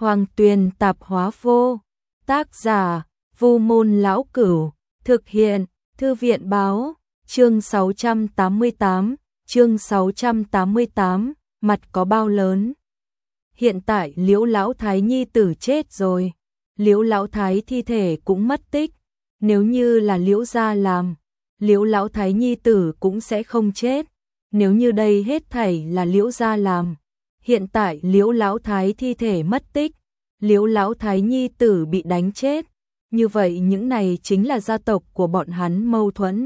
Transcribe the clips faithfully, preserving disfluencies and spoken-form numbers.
Hoàng Tuyền tạp hóa vô. Tác giả: Vu Môn Lão Cửu. Thực hiện: Thư viện báo. Chương sáu trăm tám mươi tám. Chương sáu trăm tám mươi tám. Mặt có bao lớn. Hiện tại Liễu Lão Thái nhi tử chết rồi. Liễu Lão Thái thi thể cũng mất tích. Nếu như là Liễu gia làm, Liễu Lão Thái nhi tử cũng sẽ không chết. Nếu như đây hết thảy là Liễu gia làm, hiện tại Liễu Lão Thái thi thể mất tích, Liễu Lão Thái nhi tử bị đánh chết, như vậy những này chính là gia tộc của bọn hắn mâu thuẫn.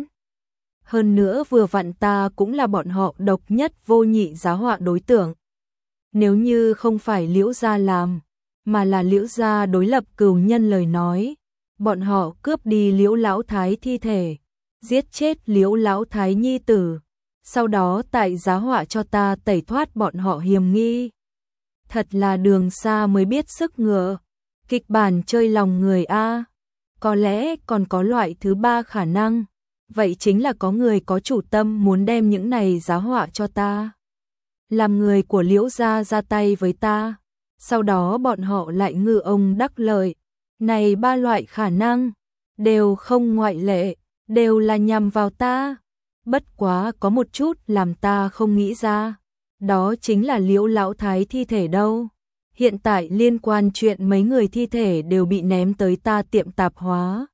Hơn nữa vừa vặn ta cũng là bọn họ độc nhất vô nhị giá họa đối tượng. Nếu như không phải Liễu gia làm, mà là Liễu gia đối lập cừu nhân lời nói, bọn họ cướp đi Liễu Lão Thái thi thể, giết chết Liễu Lão Thái nhi tử, sau đó tại giá họa cho ta tẩy thoát bọn họ hiểm nghi. Thật là đường xa mới biết sức ngựa, kịch bản chơi lòng người a. Có lẽ còn có loại thứ ba khả năng, vậy chính là có người có chủ tâm muốn đem những này giá họa cho ta. Làm người của Liễu gia ra tay với ta, sau đó bọn họ lại ngư ông đắc lợi. Này ba loại khả năng, đều không ngoại lệ, đều là nhằm vào ta. Bất quá có một chút làm ta không nghĩ ra, đó chính là Liễu Lão Thái thi thể đâu. Hiện tại liên quan chuyện mấy người thi thể đều bị ném tới ta tiệm tạp hóa.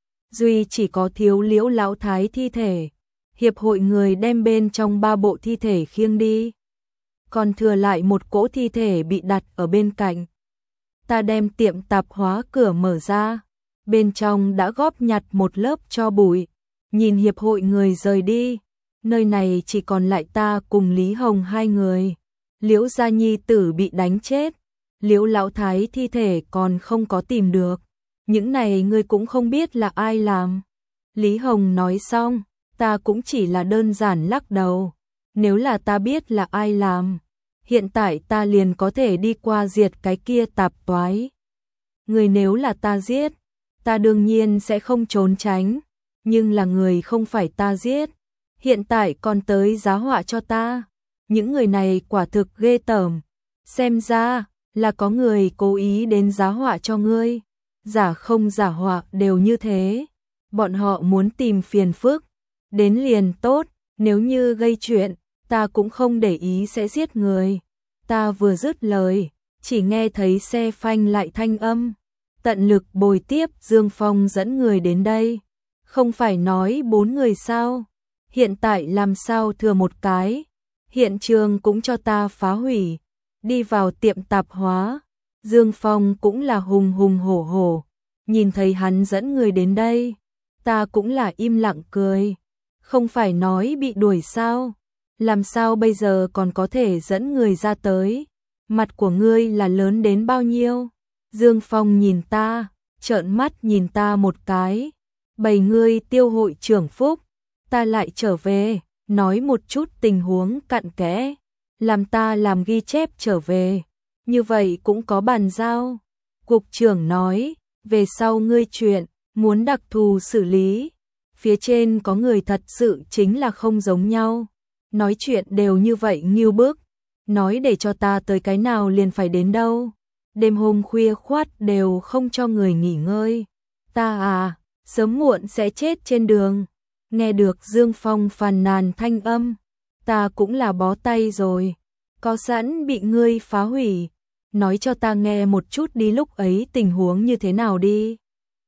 Duy chỉ có thiếu Liễu Lão Thái thi thể, hiệp hội người đem bên trong ba bộ thi thể khiêng đi. Còn thừa lại một cỗ thi thể bị đặt ở bên cạnh. Ta đem tiệm tạp hóa cửa mở ra, bên trong đã góp nhặt một lớp tro bụi. Nhìn hiệp hội người rời đi, nơi này chỉ còn lại ta cùng Lý Hồng hai người. Liễu gia nhi tử bị đánh chết, Liễu Lão Thái thi thể còn không có tìm được. Những này ngươi cũng không biết là ai làm. Lý Hồng nói xong, ta cũng chỉ là đơn giản lắc đầu. Nếu là ta biết là ai làm, hiện tại ta liền có thể đi qua diệt cái kia tạp toái. Người nếu là ta giết, ta đương nhiên sẽ không trốn tránh. Nhưng là người không phải ta giết, hiện tại còn tới giá họa cho ta. Những người này quả thực ghê tởm. Xem ra là có người cố ý đến giá họa cho ngươi. Giả không giả họa đều như thế. Bọn họ muốn tìm phiền phức. Đến liền tốt, nếu như gây chuyện, ta cũng không để ý sẽ giết người. Ta vừa dứt lời, chỉ nghe thấy xe phanh lại thanh âm. Tận lực bồi tiếp Dương Phong dẫn người đến đây. Không phải nói bốn người sao? Hiện tại làm sao thừa một cái? Hiện trường cũng cho ta phá hủy. Đi vào tiệm tạp hóa, Dương Phong cũng là hùng hùng hổ hổ. Nhìn thấy hắn dẫn người đến đây, ta cũng là im lặng cười. Không phải nói bị đuổi sao? Làm sao bây giờ còn có thể dẫn người ra tới? Mặt của ngươi là lớn đến bao nhiêu? Dương Phong nhìn ta, trợn mắt nhìn ta một cái. Bầy ngươi tiêu hội trưởng Phúc, ta lại trở về, nói một chút tình huống cặn kẽ, làm ta làm ghi chép trở về, như vậy cũng có bàn giao. Cục trưởng nói, về sau ngươi chuyện, muốn đặc thù xử lý, phía trên có người thật sự chính là không giống nhau, nói chuyện đều như vậy nghiêu bức, nói để cho ta tới cái nào liền phải đến đâu, đêm hôm khuya khoắt đều không cho người nghỉ ngơi, ta à, sớm muộn sẽ chết trên đường. Nghe được Dương Phong phàn nàn thanh âm, ta cũng là bó tay rồi, có sẵn bị ngươi phá hủy, nói cho ta nghe một chút đi lúc ấy tình huống như thế nào đi.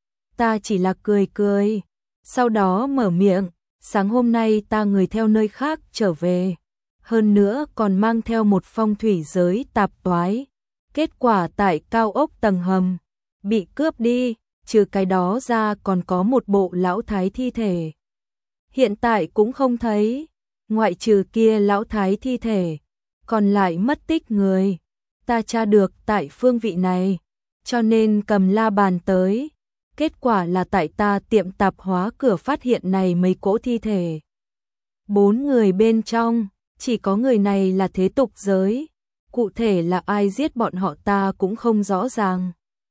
Ta chỉ là cười cười, sau đó mở miệng, sáng hôm nay ta người theo nơi khác trở về, hơn nữa còn mang theo một phong thủy giới tạp toái, kết quả tại cao ốc tầng hầm, bị cướp đi. Trừ cái đó ra còn có một bộ lão thái thi thể. Hiện tại cũng không thấy, ngoại trừ kia lão thái thi thể, còn lại mất tích người. Ta tra được tại phương vị này, cho nên cầm la bàn tới. Kết quả là tại ta tiệm tạp hóa cửa phát hiện này mấy cỗ thi thể. Bốn người bên trong, chỉ có người này là thế tục giới. Cụ thể là ai giết bọn họ ta cũng không rõ ràng.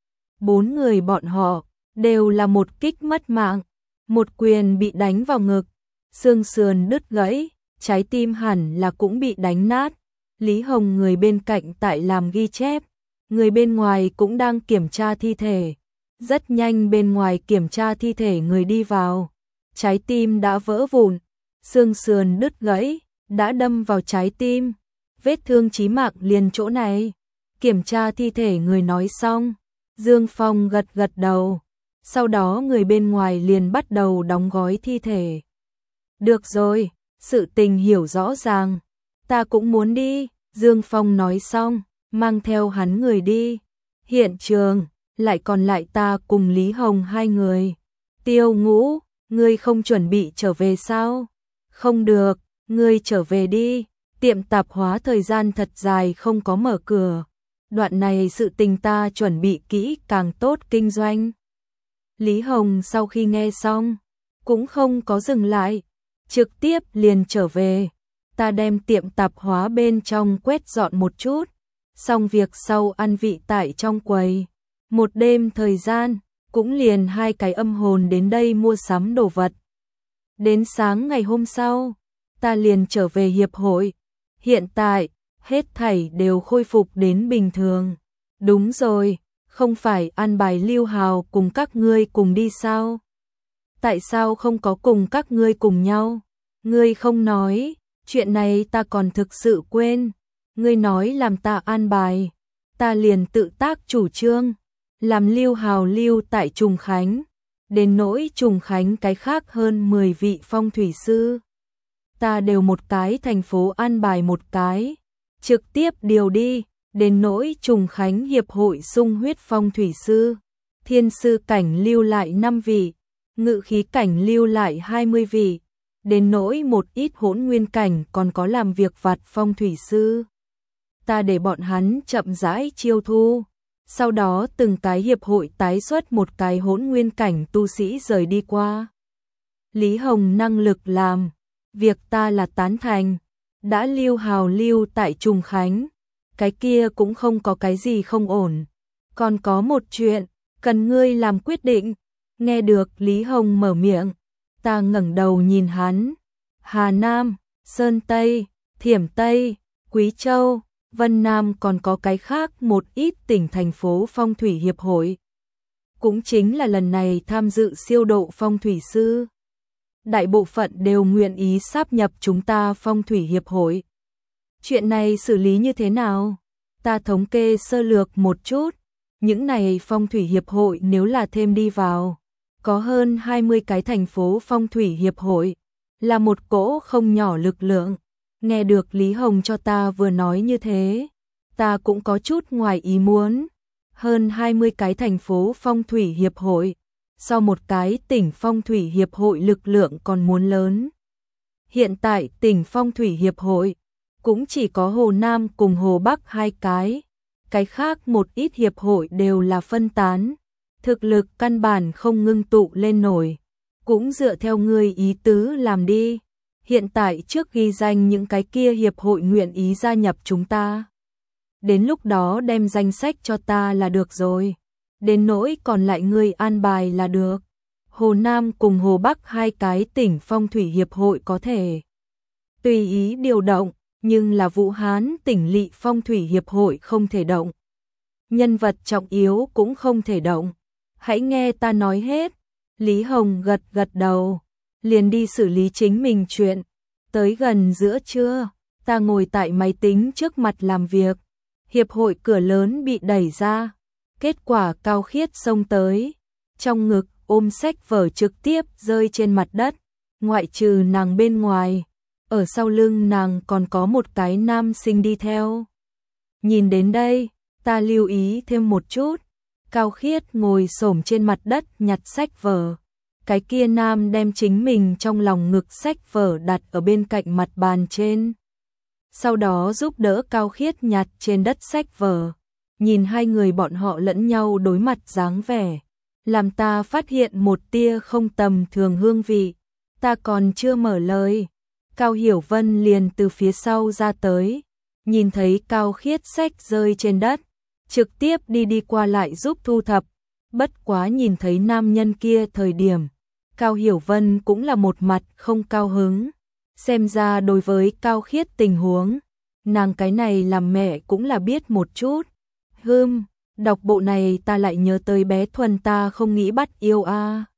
Bốn người bọn họ đều là một kích mất mạng, một quyền bị đánh vào ngực, xương sườn đứt gãy, trái tim hẳn là cũng bị đánh nát. Lý Hồng người bên cạnh tại làm ghi chép, người bên ngoài cũng đang kiểm tra thi thể. Rất nhanh bên ngoài kiểm tra thi thể người đi vào, trái tim đã vỡ vụn, xương sườn đứt gãy, đã đâm vào trái tim, vết thương chí mạng liền chỗ này. Kiểm tra thi thể người nói xong, Dương Phong gật gật đầu, sau đó người bên ngoài liền bắt đầu đóng gói thi thể. Được rồi, sự tình hiểu rõ ràng, ta cũng muốn đi, Dương Phong nói xong, mang theo hắn người đi. Hiện trường, lại còn lại ta cùng Lý Hồng hai người. Tiêu Ngũ, ngươi không chuẩn bị trở về sao? Không được, ngươi trở về đi, tiệm tạp hóa thời gian thật dài không có mở cửa. Đoạn này sự tình ta chuẩn bị kỹ càng tốt kinh doanh. Lý Hồng sau khi nghe xong, cũng không có dừng lại, trực tiếp liền trở về. Ta đem tiệm tạp hóa bên trong quét dọn một chút, xong việc sau ăn vị tại trong quầy. Một đêm thời gian, cũng liền hai cái âm hồn đến đây mua sắm đồ vật. Đến sáng ngày hôm sau, ta liền trở về hiệp hội. Hiện tại, hết thảy đều khôi phục đến bình thường. Đúng rồi, không phải an bài Lưu Hào cùng các ngươi cùng đi sao? Tại sao không có cùng các ngươi cùng nhau? Ngươi không nói, chuyện này ta còn thực sự quên. Ngươi nói làm ta an bài, ta liền tự tác chủ trương, làm Lưu Hào lưu tại Trùng Khánh. Đến nỗi Trùng Khánh cái khác hơn mười vị phong thủy sư, ta đều một cái thành phố an bài một cái, trực tiếp điều đi. Đến nỗi Trùng Khánh hiệp hội sung huyết phong thủy sư, thiên sư cảnh lưu lại năm vị, ngự khí cảnh lưu lại hai mươi vị. Đến nỗi một ít hỗn nguyên cảnh còn có làm việc vặt phong thủy sư, ta để bọn hắn chậm rãi chiêu thu, sau đó từng cái hiệp hội tái xuất một cái hỗn nguyên cảnh tu sĩ rời đi qua. Lý Hồng năng lực làm việc ta là tán thành, đã Lưu Hào lưu tại Trùng Khánh, cái kia cũng không có cái gì không ổn. Còn có một chuyện, cần ngươi làm quyết định. Nghe được Lý Hồng mở miệng, ta ngẩng đầu nhìn hắn. Hà Nam, Sơn Tây, Thiểm Tây, Quý Châu, Vân Nam còn có cái khác một ít tỉnh thành phố phong thủy hiệp hội. Cũng chính là lần này tham dự siêu độ phong thủy sư. Đại bộ phận đều nguyện ý sáp nhập chúng ta phong thủy hiệp hội. Chuyện này xử lý như thế nào? Ta thống kê sơ lược một chút. Những này phong thủy hiệp hội nếu là thêm đi vào, có hơn hai mươi cái thành phố phong thủy hiệp hội, là một cỗ không nhỏ lực lượng. Nghe được Lý Hồng cho ta vừa nói như thế, ta cũng có chút ngoài ý muốn. Hơn hai mươi cái thành phố phong thủy hiệp hội, so một cái tỉnh phong thủy hiệp hội lực lượng còn muốn lớn. Hiện tại tỉnh phong thủy hiệp hội cũng chỉ có Hồ Nam cùng Hồ Bắc hai cái, cái khác một ít hiệp hội đều là phân tán, thực lực căn bản không ngưng tụ lên nổi, cũng dựa theo ngươi ý tứ làm đi. Hiện tại trước ghi danh những cái kia hiệp hội nguyện ý gia nhập chúng ta. Đến lúc đó đem danh sách cho ta là được rồi. Đến nỗi còn lại ngươi an bài là được. Hồ Nam cùng Hồ Bắc hai cái tỉnh phong thủy hiệp hội có thể tùy ý điều động, nhưng là Vũ Hán tỉnh lỵ phong thủy hiệp hội không thể động. Nhân vật trọng yếu cũng không thể động. Hãy nghe ta nói hết. Lý Hồng gật gật đầu, liền đi xử lý chính mình chuyện. Tới gần giữa trưa, ta ngồi tại máy tính trước mặt làm việc. Hiệp hội cửa lớn bị đẩy ra. Kết quả Cao Khiết xông tới, trong ngực ôm sách vở trực tiếp rơi trên mặt đất. Ngoại trừ nàng bên ngoài, ở sau lưng nàng còn có một cái nam sinh đi theo. Nhìn đến đây, ta lưu ý thêm một chút. Cao Khiết ngồi xổm trên mặt đất nhặt sách vở. Cái kia nam đem chính mình trong lòng ngực sách vở đặt ở bên cạnh mặt bàn trên. Sau đó giúp đỡ Cao Khiết nhặt trên đất sách vở. Nhìn hai người bọn họ lẫn nhau đối mặt dáng vẻ, làm ta phát hiện một tia không tầm thường hương vị. Ta còn chưa mở lời, Cao Hiểu Vân liền từ phía sau ra tới, nhìn thấy Cao Khiết sách rơi trên đất, trực tiếp đi đi qua lại giúp thu thập. Bất quá nhìn thấy nam nhân kia thời điểm, Cao Hiểu Vân cũng là một mặt không cao hứng. Xem ra đối với Cao Khiết tình huống, nàng cái này làm mẹ cũng là biết một chút. Hưm, đọc bộ này ta lại nhớ tới bé Thuần ta không nghĩ bắt yêu a.